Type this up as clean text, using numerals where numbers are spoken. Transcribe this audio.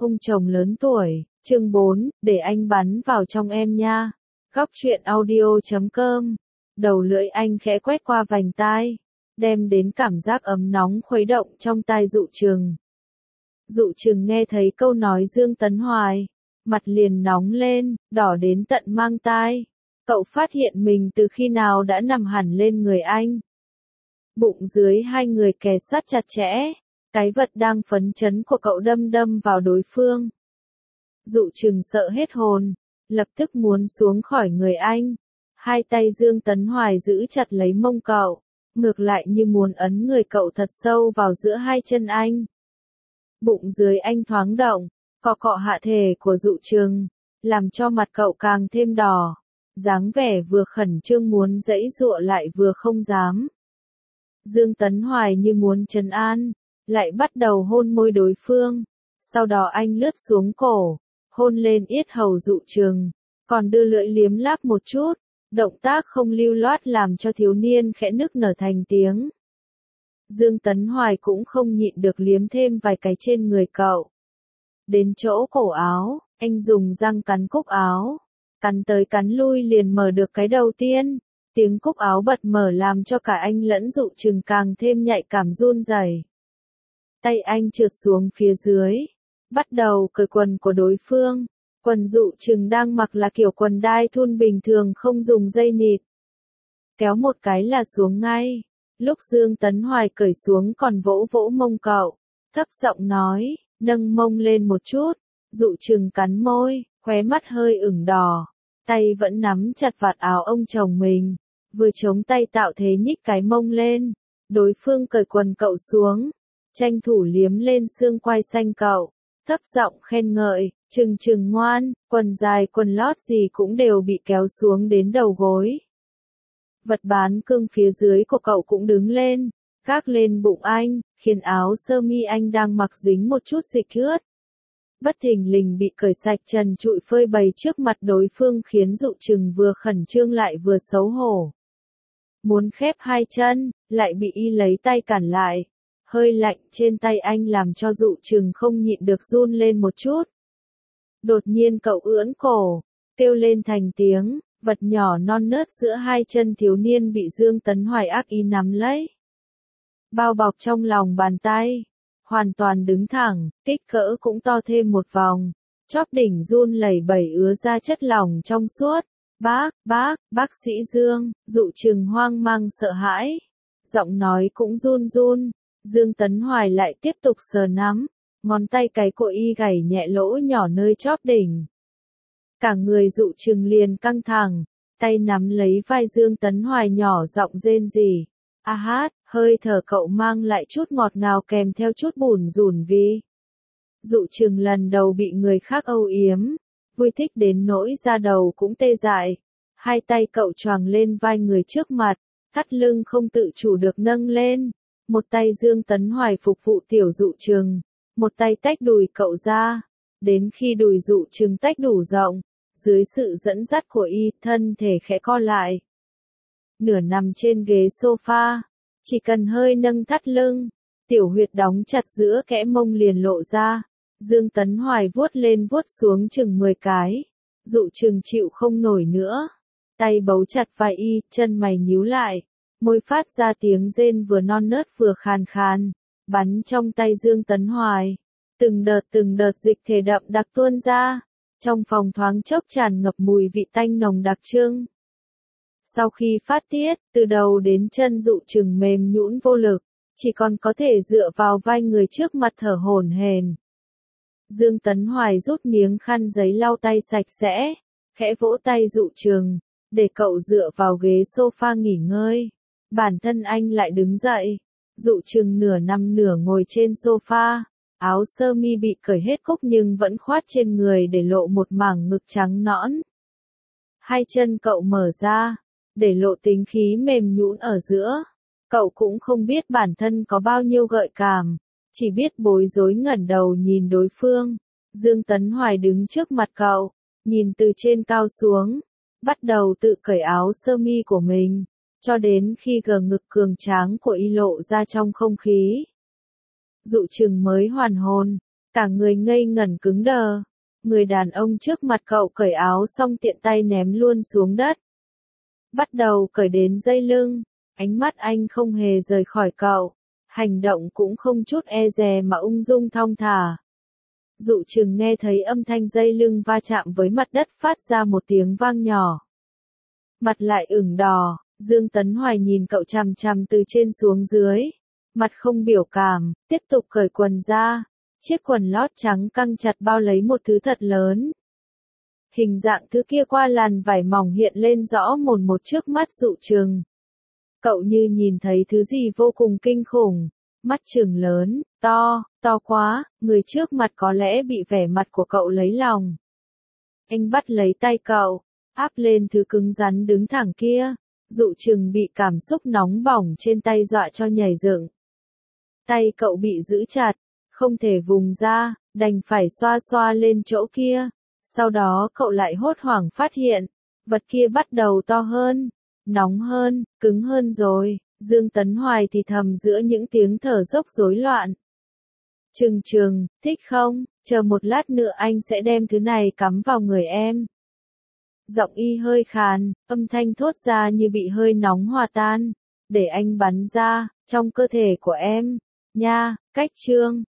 Ông chồng lớn tuổi, chương 4, để anh bắn vào trong em nha. Góc truyện audio.com. Đầu lưỡi anh khẽ quét qua vành tai, đem đến cảm giác ấm nóng khuấy động trong tai Dụ Trừng. Dụ Trừng nghe thấy câu nói Dương Tấn Hoài, mặt liền nóng lên, đỏ đến tận mang tai. Cậu phát hiện mình từ khi nào đã nằm hẳn lên người anh. Bụng dưới hai người kề sát chặt chẽ, cái vật đang phấn chấn của cậu đâm đâm vào đối phương. Dụ Trừng sợ hết hồn, lập tức muốn xuống khỏi người anh. Hai tay Dương Tấn Hoài giữ chặt lấy mông cậu, ngược lại như muốn ấn người cậu thật sâu vào giữa hai chân anh. Bụng dưới anh thoáng động, cọ cọ hạ thể của Dụ Trừng, làm cho mặt cậu càng thêm đỏ. Dáng vẻ vừa khẩn trương muốn giãy giụa lại vừa không dám. Dương Tấn Hoài như muốn trấn an, lại bắt đầu hôn môi đối phương. Sau đó anh lướt xuống cổ, hôn lên yết hầu Dụ Trừng, còn đưa lưỡi liếm láp một chút. Động tác không lưu loát làm cho thiếu niên khẽ nức nở thành tiếng. Dương Tấn Hoài cũng không nhịn được liếm thêm vài cái trên người cậu. Đến chỗ cổ áo, anh dùng răng cắn cúc áo. Cắn tới cắn lui liền mở được cái đầu tiên. Tiếng cúc áo bật mở làm cho cả anh lẫn Dụ Trừng càng thêm nhạy cảm run rẩy. Tay anh trượt xuống phía dưới, bắt đầu cởi quần của đối phương. Quần Dụ Trừng đang mặc là kiểu quần đai thun bình thường không dùng dây nịt. Kéo một cái là xuống ngay. Lúc Dương Tấn Hoài cởi xuống còn vỗ vỗ mông cậu, thấp giọng nói, nâng mông lên một chút. Dụ Trừng cắn môi, khóe mắt hơi ửng đỏ, tay vẫn nắm chặt vạt áo ông chồng mình, vừa chống tay tạo thế nhích cái mông lên. Đối phương cởi quần cậu xuống, tranh thủ liếm lên xương quai xanh cậu, thấp giọng khen ngợi, Trừng Trừng ngoan, quần dài quần lót gì cũng đều bị kéo xuống đến đầu gối. Vật bán cưng phía dưới của cậu cũng đứng lên, gác lên bụng anh, khiến áo sơ mi anh đang mặc dính một chút dịch ướt. Bất thình lình bị cởi sạch trần trụi phơi bày trước mặt đối phương khiến Dụ Trừng vừa khẩn trương lại vừa xấu hổ. Muốn khép hai chân, lại bị y lấy tay cản lại. Hơi lạnh trên tay anh làm cho Dụ Trừng không nhịn được run lên một chút. Đột nhiên cậu ưỡn cổ, kêu lên thành tiếng, vật nhỏ non nớt giữa hai chân thiếu niên bị Dương Tấn Hoài ác ý nắm lấy. Bao bọc trong lòng bàn tay, hoàn toàn đứng thẳng, kích cỡ cũng to thêm một vòng. Chóp đỉnh run lẩy bẩy ứa ra chất lỏng trong suốt. Bác sĩ Dương, Dụ Trừng hoang mang sợ hãi. Giọng nói cũng run run. Dương Tấn Hoài lại tiếp tục sờ nắm, ngón tay cái của y gảy nhẹ lỗ nhỏ nơi chóp đỉnh. Cả người Dụ Trừng liền căng thẳng, tay nắm lấy vai Dương Tấn Hoài nhỏ giọng rên rỉ. A hát, hơi thở cậu mang lại chút ngọt ngào kèm theo chút bủn rủn vì. Dụ Trừng lần đầu bị người khác âu yếm, vui thích đến nỗi da đầu cũng tê dại. Hai tay cậu choàng lên vai người trước mặt, thắt lưng không tự chủ được nâng lên. Một tay Dương Tấn Hoài phục vụ tiểu Dụ Trừng, một tay tách đùi cậu ra. Đến khi đùi Dụ Trừng tách đủ rộng, dưới sự dẫn dắt của y, thân thể khẽ co lại. Nửa nằm trên ghế sofa, chỉ cần hơi nâng thắt lưng, tiểu huyệt đóng chặt giữa kẽ mông liền lộ ra. Dương Tấn Hoài vuốt lên vuốt xuống chừng 10 cái. Dụ Trừng chịu không nổi nữa. Tay bấu chặt vai y, chân mày nhíu lại. Môi phát ra tiếng rên vừa non nớt vừa khàn khàn, bắn trong tay Dương Tấn Hoài. Từng đợt dịch thể đậm đặc tuôn ra. Trong phòng thoáng chốc tràn ngập mùi vị tanh nồng đặc trưng. Sau khi phát tiết, từ đầu đến chân Dụ Trừng mềm nhũn vô lực, chỉ còn có thể dựa vào vai người trước mặt thở hổn hển. Dương Tấn Hoài rút miếng khăn giấy lau tay sạch sẽ, khẽ vỗ tay Dụ Trừng, để cậu dựa vào ghế sofa nghỉ ngơi. Bản thân anh lại đứng dậy. Dụ Trừng nửa nằm nửa ngồi trên sofa, áo sơ mi bị cởi hết cúc nhưng vẫn khoát trên người để lộ một mảng ngực trắng nõn. Hai chân cậu mở ra, để lộ tính khí mềm nhũn ở giữa. Cậu cũng không biết bản thân có bao nhiêu gợi cảm, chỉ biết bối rối ngẩng đầu nhìn đối phương. Dương Tấn Hoài đứng trước mặt cậu, nhìn từ trên cao xuống, bắt đầu tự cởi áo sơ mi của mình, cho đến khi gờ ngực cường tráng của y lộ ra trong không khí. Dụ Trừng mới hoàn hồn, Cả người ngây ngẩn cứng đờ. Người đàn ông trước mặt cậu cởi áo xong tiện tay ném luôn xuống đất. Bắt đầu cởi đến dây lưng. Ánh mắt anh không hề rời khỏi cậu. Hành động cũng không chút e dè mà ung dung thong thả. Dụ Chừng nghe thấy âm thanh dây lưng va chạm với mặt đất phát ra một tiếng vang nhỏ. Mặt lại ửng đỏ, Dương Tấn Hoài nhìn cậu chằm chằm từ trên xuống dưới. Mặt không biểu cảm, tiếp tục cởi quần ra. Chiếc quần lót trắng căng chặt bao lấy một thứ thật lớn. Hình dạng thứ kia qua làn vải mỏng hiện lên rõ mồn một trước mắt Dụ Chừng. Cậu như nhìn thấy thứ gì vô cùng kinh khủng. Mắt trừng lớn, to quá, người trước mặt có lẽ bị vẻ mặt của cậu lấy lòng. Anh bắt lấy tay cậu, áp lên thứ cứng rắn đứng thẳng kia. Dụ Chừng bị cảm xúc nóng bỏng trên tay dọa cho nhảy dựng. Tay cậu bị giữ chặt, không thể vùng ra, đành phải xoa xoa lên chỗ kia. Sau đó cậu lại hốt hoảng phát hiện, vật kia bắt đầu to hơn, nóng hơn, cứng hơn rồi. Dương Tấn Hoài thì thầm giữa những tiếng thở dốc rối loạn. Chừng, thích không? Chờ một lát nữa anh sẽ đem thứ này cắm vào người em. Giọng y hơi khàn, âm thanh thốt ra như bị hơi nóng hòa tan. Để anh bắn ra, trong cơ thể của em. Nha, cách chương.